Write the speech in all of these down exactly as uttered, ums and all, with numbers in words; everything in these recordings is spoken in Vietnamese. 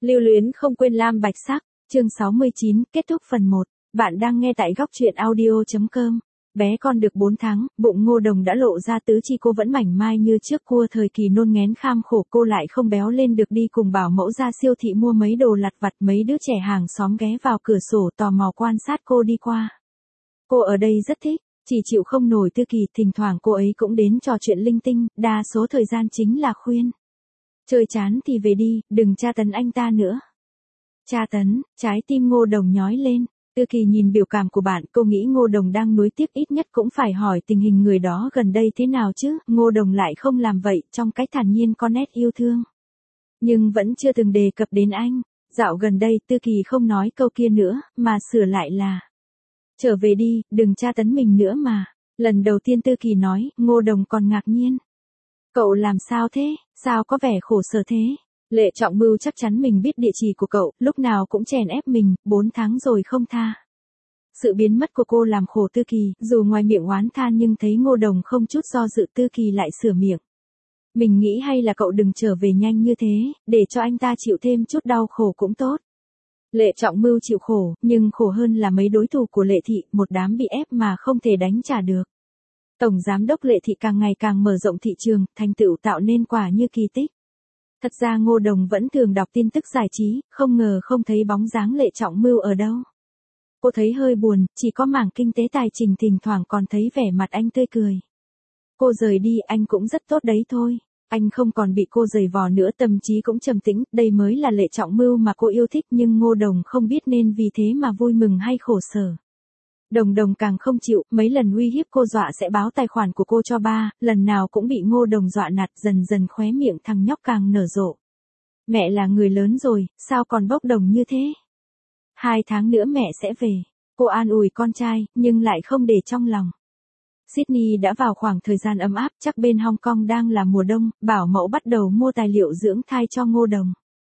Lưu luyến không quên lam bạch sắc, chương sáu mươi chín, kết thúc phần một. Bạn đang nghe tại góc truyện audio chấm com. Bé con được bốn tháng, bụng Ngô Đồng đã lộ ra tứ chi, cô vẫn mảnh mai như trước cua thời kỳ nôn nghén kham khổ, cô lại không béo lên được, đi cùng bảo mẫu ra siêu thị mua mấy đồ lặt vặt, mấy đứa trẻ hàng xóm ghé vào cửa sổ tò mò quan sát cô đi qua. Cô ở đây rất thích, chỉ chịu không nổi Tư Kỳ, thỉnh thoảng cô ấy cũng đến trò chuyện linh tinh, đa số thời gian chính là khuyên. Chơi chán thì về đi, đừng tra tấn anh ta nữa. Tra tấn, trái tim Ngô Đồng nhói lên. Tư Kỳ nhìn biểu cảm của bạn, cô nghĩ Ngô Đồng đang nuối tiếc, ít nhất cũng phải hỏi tình hình người đó gần đây thế nào chứ. Ngô Đồng lại không làm vậy, trong cách thản nhiên có nét yêu thương. Nhưng vẫn chưa từng đề cập đến anh. Dạo gần đây Tư Kỳ không nói câu kia nữa, mà sửa lại là: trở về đi, đừng tra tấn mình nữa mà. Lần đầu tiên Tư Kỳ nói, Ngô Đồng còn ngạc nhiên. Cậu làm sao thế, sao có vẻ khổ sở thế? Lệ Trọng Mưu chắc chắn mình biết địa chỉ của cậu, lúc nào cũng chèn ép mình, bốn tháng rồi không tha. Sự biến mất của cô làm khổ Tư Kỳ, dù ngoài miệng oán than nhưng thấy Ngô Đồng không chút do dự, Tư Kỳ lại sửa miệng. Mình nghĩ hay là cậu đừng trở về nhanh như thế, để cho anh ta chịu thêm chút đau khổ cũng tốt. Lệ Trọng Mưu chịu khổ, nhưng khổ hơn là mấy đối thủ của Lệ Thị, một đám bị ép mà không thể đánh trả được. Tổng giám đốc Lệ Thị càng ngày càng mở rộng thị trường, thành tựu tạo nên quả như kỳ tích. Thật ra Ngô Đồng vẫn thường đọc tin tức giải trí, không ngờ không thấy bóng dáng Lệ Trọng Mưu ở đâu. Cô thấy hơi buồn, chỉ có mảng kinh tế tài chính thỉnh thoảng còn thấy vẻ mặt anh tươi cười. Cô rời đi anh cũng rất tốt đấy thôi. Anh không còn bị cô giày vò nữa, tâm trí cũng trầm tĩnh, đây mới là Lệ Trọng Mưu mà cô yêu thích, nhưng Ngô Đồng không biết nên vì thế mà vui mừng hay khổ sở. Đồng Đồng càng không chịu, mấy lần uy hiếp cô, dọa sẽ báo tài khoản của cô cho ba, lần nào cũng bị Ngô Đồng dọa nạt, dần dần khóe miệng thằng nhóc càng nở rộ. Mẹ là người lớn rồi, sao còn bốc đồng như thế? Hai tháng nữa mẹ sẽ về. Cô an ủi con trai, nhưng lại không để trong lòng. Sydney đã vào khoảng thời gian ấm áp, chắc bên Hong Kong đang là mùa đông, bảo mẫu bắt đầu mua tài liệu dưỡng thai cho Ngô Đồng.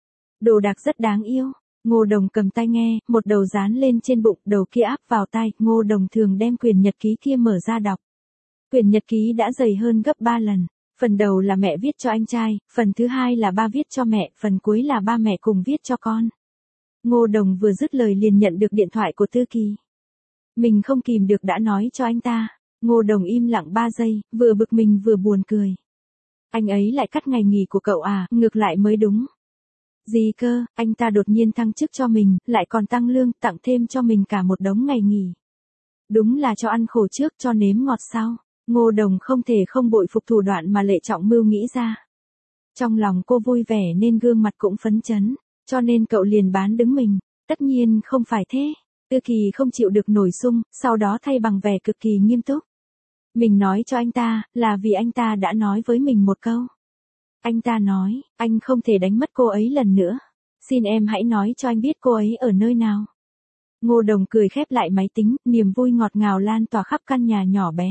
Đồ đạc rất đáng yêu. Ngô Đồng cầm tai nghe, một đầu dán lên trên bụng, đầu kia áp vào tai. Ngô Đồng thường đem quyển nhật ký kia mở ra đọc. Quyển nhật ký đã dày hơn gấp ba lần. Phần đầu là mẹ viết cho anh trai, phần thứ hai là ba viết cho mẹ, phần cuối là ba mẹ cùng viết cho con. Ngô Đồng vừa dứt lời liền nhận được điện thoại của Tư Kỳ. Mình không kìm được đã nói cho anh ta. Ngô Đồng im lặng ba giây, vừa bực mình vừa buồn cười. Anh ấy lại cắt ngày nghỉ của cậu à, ngược lại mới đúng. Gì cơ, anh ta đột nhiên thăng chức cho mình, lại còn tăng lương, tặng thêm cho mình cả một đống ngày nghỉ. Đúng là cho ăn khổ trước cho nếm ngọt sau. Ngô Đồng không thể không bội phục thủ đoạn mà Lệ Trọng Mưu nghĩ ra. Trong lòng cô vui vẻ nên gương mặt cũng phấn chấn, cho nên cậu liền bán đứng mình. Tất nhiên không phải thế. Tư Kỳ không chịu được nổi sung, sau đó thay bằng vẻ cực kỳ nghiêm túc. Mình nói cho anh ta, là vì anh ta đã nói với mình một câu. Anh ta nói, anh không thể đánh mất cô ấy lần nữa. Xin em hãy nói cho anh biết cô ấy ở nơi nào. Ngô Đồng cười khép lại máy tính, niềm vui ngọt ngào lan tỏa khắp căn nhà nhỏ bé.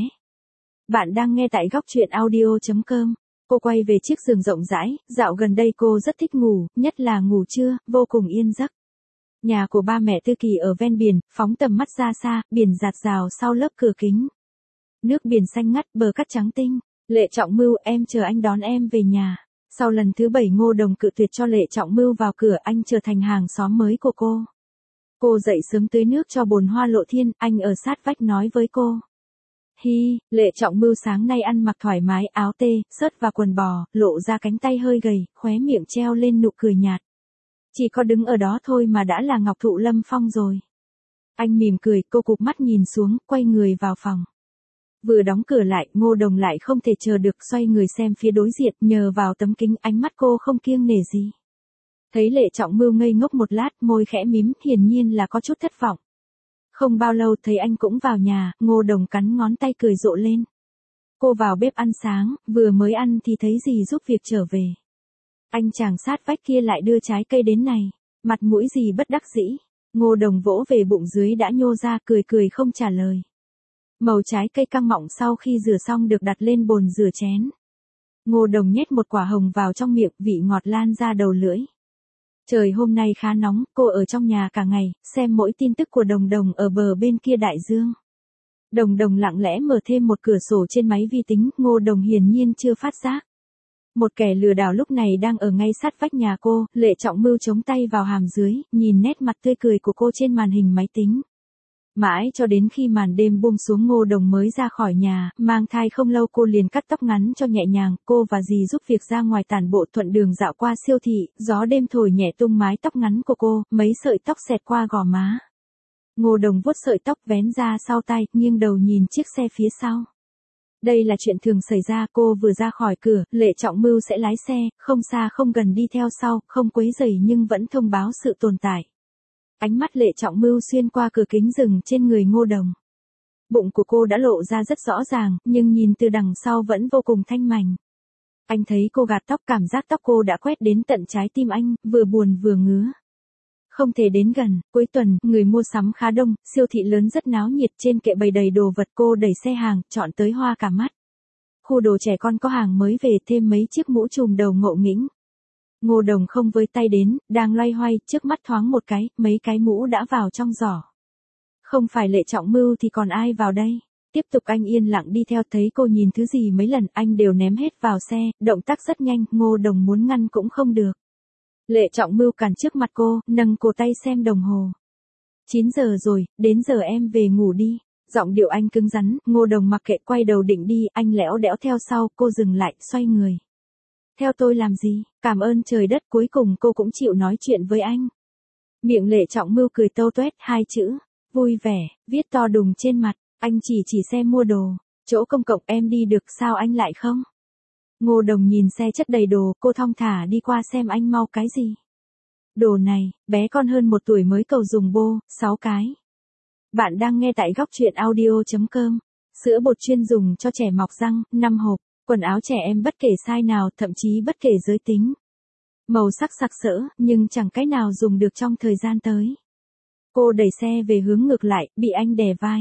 Bạn đang nghe tại góc truyện audio chấm com. Cô quay về chiếc giường rộng rãi, dạo gần đây cô rất thích ngủ, nhất là ngủ trưa, vô cùng yên giấc. Nhà của ba mẹ Tư Kỳ ở ven biển, phóng tầm mắt ra xa, biển rạt rào sau lớp cửa kính. Nước biển xanh ngắt, bờ cát trắng tinh. Lệ Trọng Mưu, em chờ anh đón em về nhà. Sau lần thứ bảy Ngô Đồng cự tuyệt cho Lệ Trọng Mưu vào cửa, anh trở thành hàng xóm mới của cô. Cô dậy sớm tưới nước cho bồn hoa lộ thiên, anh ở sát vách nói với cô. Hi, Lệ Trọng Mưu sáng nay ăn mặc thoải mái, áo tê, sớt và quần bò, lộ ra cánh tay hơi gầy, khóe miệng treo lên nụ cười nhạt. Chỉ có đứng ở đó thôi mà đã là Ngọc Thụ Lâm Phong rồi. Anh mỉm cười, cô cụp mắt nhìn xuống, quay người vào phòng. Vừa đóng cửa lại, Ngô Đồng lại không thể chờ được, xoay người xem phía đối diện, nhờ vào tấm kính, ánh mắt cô không kiêng nể gì. Thấy Lệ Trọng Mưu ngây ngốc một lát, môi khẽ mím, hiển nhiên là có chút thất vọng. Không bao lâu thấy anh cũng vào nhà, Ngô Đồng cắn ngón tay cười rộ lên. Cô vào bếp ăn sáng, vừa mới ăn thì thấy dì giúp việc trở về. Anh chàng sát vách kia lại đưa trái cây đến này, mặt mũi gì bất đắc dĩ. Ngô Đồng vỗ về bụng dưới đã nhô ra, cười cười không trả lời. Màu trái cây căng mọng sau khi rửa xong được đặt lên bồn rửa chén. Ngô Đồng nhét một quả hồng vào trong miệng, vị ngọt lan ra đầu lưỡi. Trời hôm nay khá nóng, cô ở trong nhà cả ngày, xem mỗi tin tức của Đồng Đồng ở bờ bên kia đại dương. Đồng Đồng lặng lẽ mở thêm một cửa sổ trên máy vi tính, Ngô Đồng hiển nhiên chưa phát giác. Một kẻ lừa đảo lúc này đang ở ngay sát vách nhà cô, Lệ Trọng Mưu chống tay vào hàm dưới, nhìn nét mặt tươi cười của cô trên màn hình máy tính. Mãi cho đến khi màn đêm buông xuống Ngô Đồng mới ra khỏi nhà, mang thai không lâu cô liền cắt tóc ngắn cho nhẹ nhàng, cô và dì giúp việc ra ngoài tản bộ thuận đường dạo qua siêu thị, gió đêm thổi nhẹ tung mái tóc ngắn của cô, mấy sợi tóc xẹt qua gò má. Ngô Đồng vuốt sợi tóc vén ra sau tai, nghiêng đầu nhìn chiếc xe phía sau. Đây là chuyện thường xảy ra, cô vừa ra khỏi cửa, Lệ Trọng Mưu sẽ lái xe, không xa không gần đi theo sau, không quấy rầy nhưng vẫn thông báo sự tồn tại. Ánh mắt Lệ Trọng Mưu xuyên qua cửa kính dừng trên người Ngô Đồng. Bụng của cô đã lộ ra rất rõ ràng, nhưng nhìn từ đằng sau vẫn vô cùng thanh mảnh. Anh thấy cô gạt tóc, cảm giác tóc cô đã quét đến tận trái tim anh, vừa buồn vừa ngứa. Không thể đến gần, cuối tuần, người mua sắm khá đông, siêu thị lớn rất náo nhiệt, trên kệ bày đầy đồ vật, cô đẩy xe hàng, chọn tới hoa cả mắt. Khu đồ trẻ con có hàng mới về, thêm mấy chiếc mũ trùm đầu ngộ nghĩnh. Ngô Đồng không với tay đến, đang loay hoay, trước mắt thoáng một cái, mấy cái mũ đã vào trong giỏ. Không phải Lệ Trọng Mưu thì còn ai vào đây? Tiếp tục anh yên lặng đi theo, thấy cô nhìn thứ gì mấy lần, anh đều ném hết vào xe, động tác rất nhanh, Ngô Đồng muốn ngăn cũng không được. Lệ Trọng Mưu cản trước mặt cô, nâng cổ tay xem đồng hồ. chín giờ rồi, đến giờ em về ngủ đi. Giọng điệu anh cứng rắn, Ngô Đồng mặc kệ quay đầu định đi, anh lẽo đẽo theo sau, cô dừng lại, xoay người. Theo tôi làm gì? Cảm ơn trời đất, cuối cùng cô cũng chịu nói chuyện với anh. Miệng Lệ Trọng Mưu cười tâu tuét, hai chữ, vui vẻ, viết to đùng trên mặt, anh chỉ chỉ xe mua đồ, chỗ công cộng em đi được sao anh lại không? Ngô Đồng nhìn xe chất đầy đồ, cô thong thả đi qua xem anh mau cái gì. Đồ này, bé con hơn một tuổi mới cầu dùng bô, sáu cái. Bạn đang nghe tại góc truyện audio chấm com. Sữa bột chuyên dùng cho trẻ mọc răng, năm hộp. Quần áo trẻ em bất kể size nào, thậm chí bất kể giới tính. Màu sắc sặc sỡ, nhưng chẳng cái nào dùng được trong thời gian tới. Cô đẩy xe về hướng ngược lại, bị anh đè vai.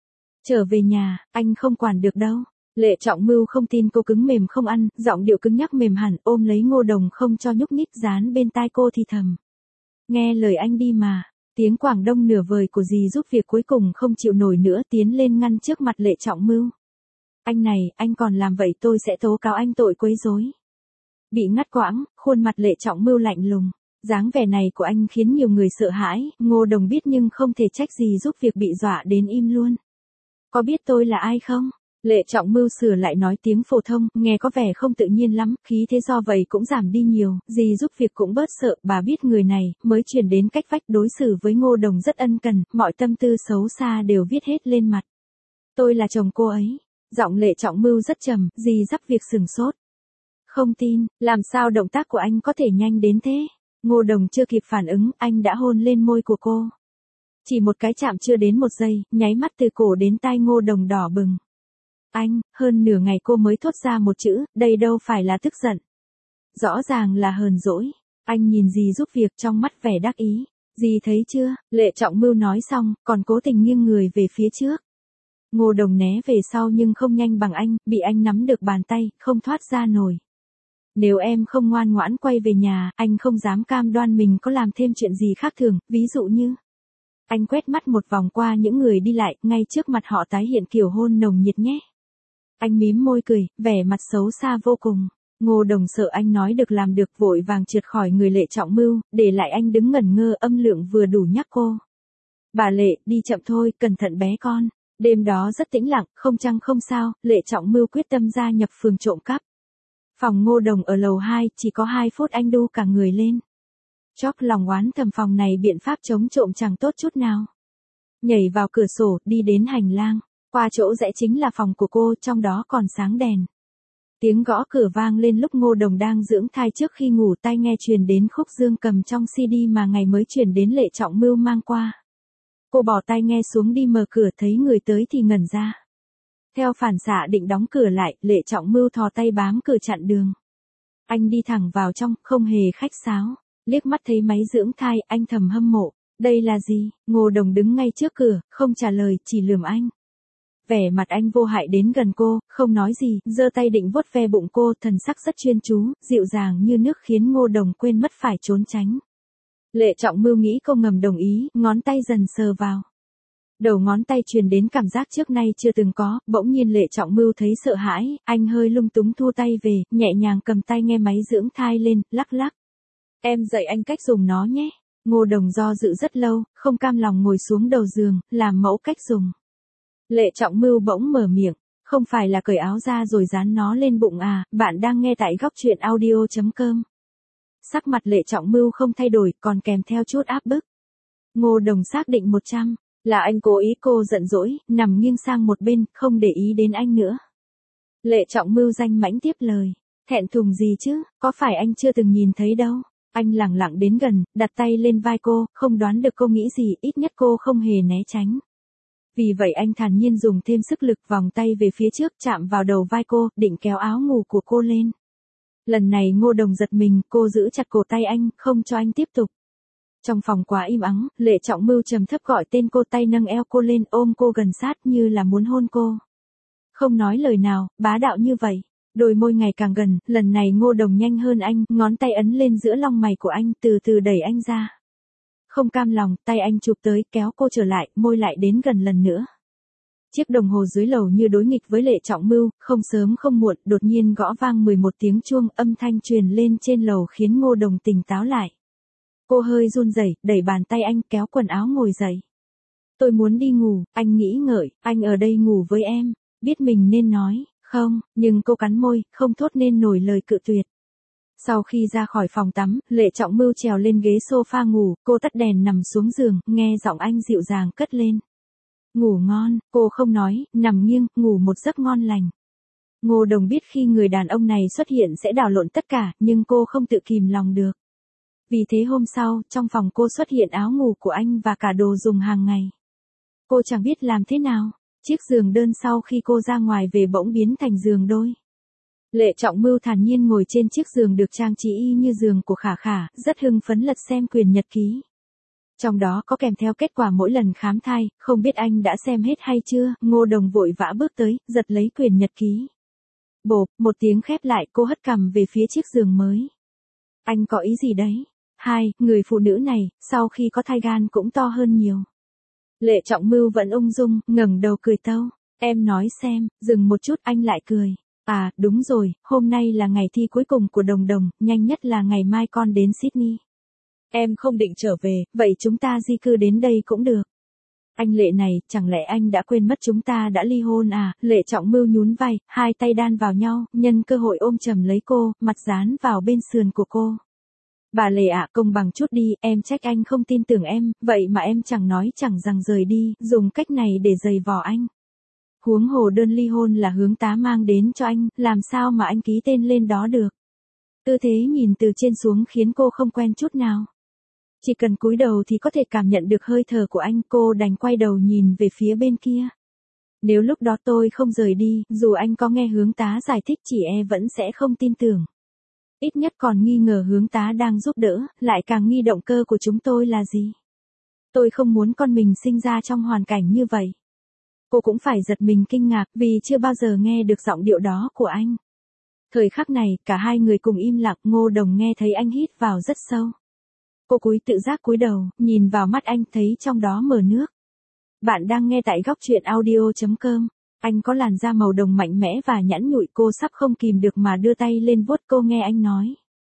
Trở về nhà, anh không quản được đâu. Lệ Trọng Mưu không tin cô cứng mềm không ăn, giọng điệu cứng nhắc mềm hẳn, ôm lấy Ngô Đồng không cho nhúc nhích, dán bên tai cô thì thầm. Nghe lời anh đi mà. Tiếng Quảng Đông nửa vời của dì giúp việc cuối cùng không chịu nổi nữa, tiến lên ngăn trước mặt Lệ Trọng Mưu. Anh này, anh còn làm vậy tôi sẽ tố cáo anh tội quấy rối. Bị ngắt quãng, khuôn mặt Lệ Trọng Mưu lạnh lùng. Dáng vẻ này của anh khiến nhiều người sợ hãi, Ngô Đồng biết nhưng không thể trách gì giúp việc bị dọa đến im luôn. Có biết tôi là ai không? Lệ Trọng Mưu sửa lại nói tiếng phổ thông, nghe có vẻ không tự nhiên lắm, khí thế do vậy cũng giảm đi nhiều, dì giúp việc cũng bớt sợ, bà biết người này, mới chuyển đến cách vách đối xử với Ngô Đồng rất ân cần, mọi tâm tư xấu xa đều viết hết lên mặt. Tôi là chồng cô ấy. Giọng Lệ Trọng Mưu rất trầm, dì giúp việc sừng sốt. Không tin, làm sao động tác của anh có thể nhanh đến thế? Ngô Đồng chưa kịp phản ứng, anh đã hôn lên môi của cô. Chỉ một cái chạm chưa đến một giây, nháy mắt từ cổ đến tai Ngô Đồng đỏ bừng. Anh, hơn nửa ngày cô mới thốt ra một chữ, đây đâu phải là tức giận. Rõ ràng là hờn dỗi. Anh nhìn dì giúp việc trong mắt vẻ đắc ý. Dì thấy chưa, Lệ Trọng Mưu nói xong, còn cố tình nghiêng người về phía trước. Ngô Đồng né về sau nhưng không nhanh bằng anh, bị anh nắm được bàn tay, không thoát ra nổi. Nếu em không ngoan ngoãn quay về nhà, anh không dám cam đoan mình có làm thêm chuyện gì khác thường, ví dụ như... Anh quét mắt một vòng qua những người đi lại, ngay trước mặt họ tái hiện kiểu hôn nồng nhiệt nhé. Anh mím môi cười, vẻ mặt xấu xa vô cùng. Ngô Đồng sợ anh nói được làm được, vội vàng trượt khỏi người Lệ Trọng Mưu, để lại anh đứng ngẩn ngơ, âm lượng vừa đủ nhắc cô. Bà Lệ, đi chậm thôi, cẩn thận bé con. Đêm đó rất tĩnh lặng, không trăng không sao, Lệ Trọng Mưu quyết tâm gia nhập phường trộm cắp. Phòng Ngô Đồng ở lầu hai, chỉ có hai phút anh đu cả người lên. Chóp lòng oán thầm phòng này biện pháp chống trộm chẳng tốt chút nào. Nhảy vào cửa sổ, đi đến hành lang, qua chỗ rẽ chính là phòng của cô, trong đó còn sáng đèn. Tiếng gõ cửa vang lên lúc Ngô Đồng đang dưỡng thai trước khi ngủ, tai nghe truyền đến khúc Dương Cầm trong xê đê mà ngày mới truyền đến Lệ Trọng Mưu mang qua. Cô bỏ tai nghe xuống đi mở cửa, thấy người tới thì ngẩn ra. Theo phản xạ định đóng cửa lại, Lệ Trọng Mưu thò tay bám cửa chặn đường. Anh đi thẳng vào trong, không hề khách sáo. Liếc mắt thấy máy dưỡng thai, anh thầm hâm mộ. Đây là gì? Ngô Đồng đứng ngay trước cửa, không trả lời, chỉ lườm anh. Vẻ mặt anh vô hại đến gần cô, không nói gì, giơ tay định vuốt ve bụng cô, thần sắc rất chuyên chú, dịu dàng như nước khiến Ngô Đồng quên mất phải trốn tránh. Lệ Trọng Mưu nghĩ cô ngầm đồng ý, ngón tay dần sờ vào. Đầu ngón tay truyền đến cảm giác trước nay chưa từng có, bỗng nhiên Lệ Trọng Mưu thấy sợ hãi, anh hơi lung túng thu tay về, nhẹ nhàng cầm tay nghe máy dưỡng thai lên, lắc lắc. Em dạy anh cách dùng nó nhé. Ngô Đồng do dự rất lâu, không cam lòng ngồi xuống đầu giường, làm mẫu cách dùng. Lệ Trọng Mưu bỗng mở miệng, không phải là cởi áo ra rồi dán nó lên bụng à, bạn đang nghe tại góc truyện audio chấm com. Sắc mặt Lệ Trọng Mưu không thay đổi, còn kèm theo chút áp bức. Ngô Đồng xác định một trăm, là anh cố ý. Cô giận dỗi, nằm nghiêng sang một bên, không để ý đến anh nữa. Lệ Trọng Mưu danh mãnh tiếp lời, thẹn thùng gì chứ, có phải anh chưa từng nhìn thấy đâu. Anh lẳng lặng đến gần, đặt tay lên vai cô, không đoán được cô nghĩ gì, ít nhất cô không hề né tránh. Vì vậy anh thản nhiên dùng thêm sức lực, vòng tay về phía trước, chạm vào đầu vai cô, định kéo áo ngủ của cô lên. Lần này Ngô Đồng giật mình, cô giữ chặt cổ tay anh, không cho anh tiếp tục. Trong phòng quá im ắng, Lệ Trọng Mưu trầm thấp gọi tên cô, tay nâng eo cô lên, ôm cô gần sát như là muốn hôn cô. Không nói lời nào, bá đạo như vậy. Đôi môi ngày càng gần, lần này Ngô Đồng nhanh hơn anh, ngón tay ấn lên giữa lông mày của anh, từ từ đẩy anh ra. Không cam lòng, tay anh chụp tới, kéo cô trở lại, môi lại đến gần lần nữa. Chiếc đồng hồ dưới lầu như đối nghịch với Lệ Trọng Mưu, không sớm không muộn, đột nhiên gõ vang mười một tiếng chuông, âm thanh truyền lên trên lầu khiến Ngô Đồng tỉnh táo lại. Cô hơi run rẩy, đẩy bàn tay anh, kéo quần áo ngồi dậy. Tôi muốn đi ngủ, anh nghĩ ngợi, anh ở đây ngủ với em, biết mình nên nói, không, nhưng cô cắn môi, không thốt nên nổi lời cự tuyệt. Sau khi ra khỏi phòng tắm, Lệ Trọng Mưu trèo lên ghế sofa ngủ, cô tắt đèn nằm xuống giường, nghe giọng anh dịu dàng cất lên. Ngủ ngon, cô không nói, nằm nghiêng, ngủ một giấc ngon lành. Ngô Đồng biết khi người đàn ông này xuất hiện sẽ đảo lộn tất cả, nhưng cô không tự kìm lòng được. Vì thế hôm sau, trong phòng cô xuất hiện áo ngủ của anh và cả đồ dùng hàng ngày. Cô chẳng biết làm thế nào, chiếc giường đơn sau khi cô ra ngoài về bỗng biến thành giường đôi. Lệ Trọng Mưu thản nhiên ngồi trên chiếc giường được trang trí y như giường của Khả Khả, rất hưng phấn lật xem quyển nhật ký. Trong đó có kèm theo kết quả mỗi lần khám thai, không biết anh đã xem hết hay chưa. Ngô Đồng vội vã bước tới, giật lấy quyển nhật ký. Bộp, một tiếng khép lại, cô hất cằm về phía chiếc giường mới. Anh có ý gì đấy? Hai, người phụ nữ này, sau khi có thai gan cũng to hơn nhiều. Lệ Trọng Mưu vẫn ung dung, ngẩng đầu cười tâu. Em nói xem, dừng một chút anh lại cười. À, đúng rồi, hôm nay là ngày thi cuối cùng của Đồng Đồng, nhanh nhất là ngày mai con đến Sydney. Em không định trở về, vậy chúng ta di cư đến đây cũng được. Anh Lệ này, chẳng lẽ anh đã quên mất chúng ta đã ly hôn à? Lệ Trọng Mưu nhún vai, hai tay đan vào nhau, nhân cơ hội ôm chầm lấy cô, mặt dán vào bên sườn của cô. Bà Lệ ạ, công bằng chút đi, em trách anh không tin tưởng em, vậy mà em chẳng nói chẳng rằng rời đi, dùng cách này để giày vò anh. Huống hồ đơn ly hôn là hướng tá mang đến cho anh, làm sao mà anh ký tên lên đó được. Tư thế nhìn từ trên xuống khiến cô không quen chút nào. Chỉ cần cúi đầu thì có thể cảm nhận được hơi thở của anh, cô đành quay đầu nhìn về phía bên kia. Nếu lúc đó tôi không rời đi, dù anh có nghe hướng tá giải thích chỉ e vẫn sẽ không tin tưởng. Ít nhất còn nghi ngờ hướng tá đang giúp đỡ, lại càng nghi động cơ của chúng tôi là gì. Tôi không muốn con mình sinh ra trong hoàn cảnh như vậy. Cô cũng phải giật mình kinh ngạc vì chưa bao giờ nghe được giọng điệu đó của anh. Thời khắc này, cả hai người cùng im lặng, Ngô Đồng nghe thấy anh hít vào rất sâu. Cô cúi tự giác cúi đầu, nhìn vào mắt anh thấy trong đó mờ nước. Bạn đang nghe tại góc truyện audio chấm com. Anh có làn da màu đồng mạnh mẽ và nhẵn nhụi, cô sắp không kìm được mà đưa tay lên vuốt. Cô nghe anh nói.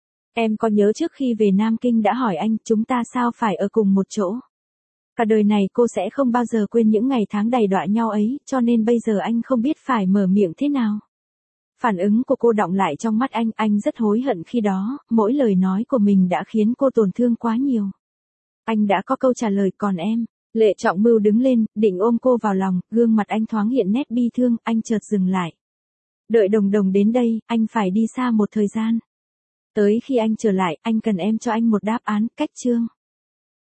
Em có nhớ trước khi về Nam Kinh đã hỏi anh chúng ta sao phải ở cùng một chỗ. Cả đời này cô sẽ không bao giờ quên những ngày tháng đầy đọa nhau ấy, cho nên bây giờ anh không biết phải mở miệng thế nào. Phản ứng của cô đọng lại trong mắt anh, anh rất hối hận khi đó, mỗi lời nói của mình đã khiến cô tổn thương quá nhiều. Anh đã có câu trả lời, còn em. Lệ Trọng Mưu đứng lên, định ôm cô vào lòng, gương mặt anh thoáng hiện nét bi thương, anh chợt dừng lại. Đợi Đồng Đồng đến đây, anh phải đi xa một thời gian. Tới khi anh trở lại, anh cần em cho anh một đáp án, cách chương.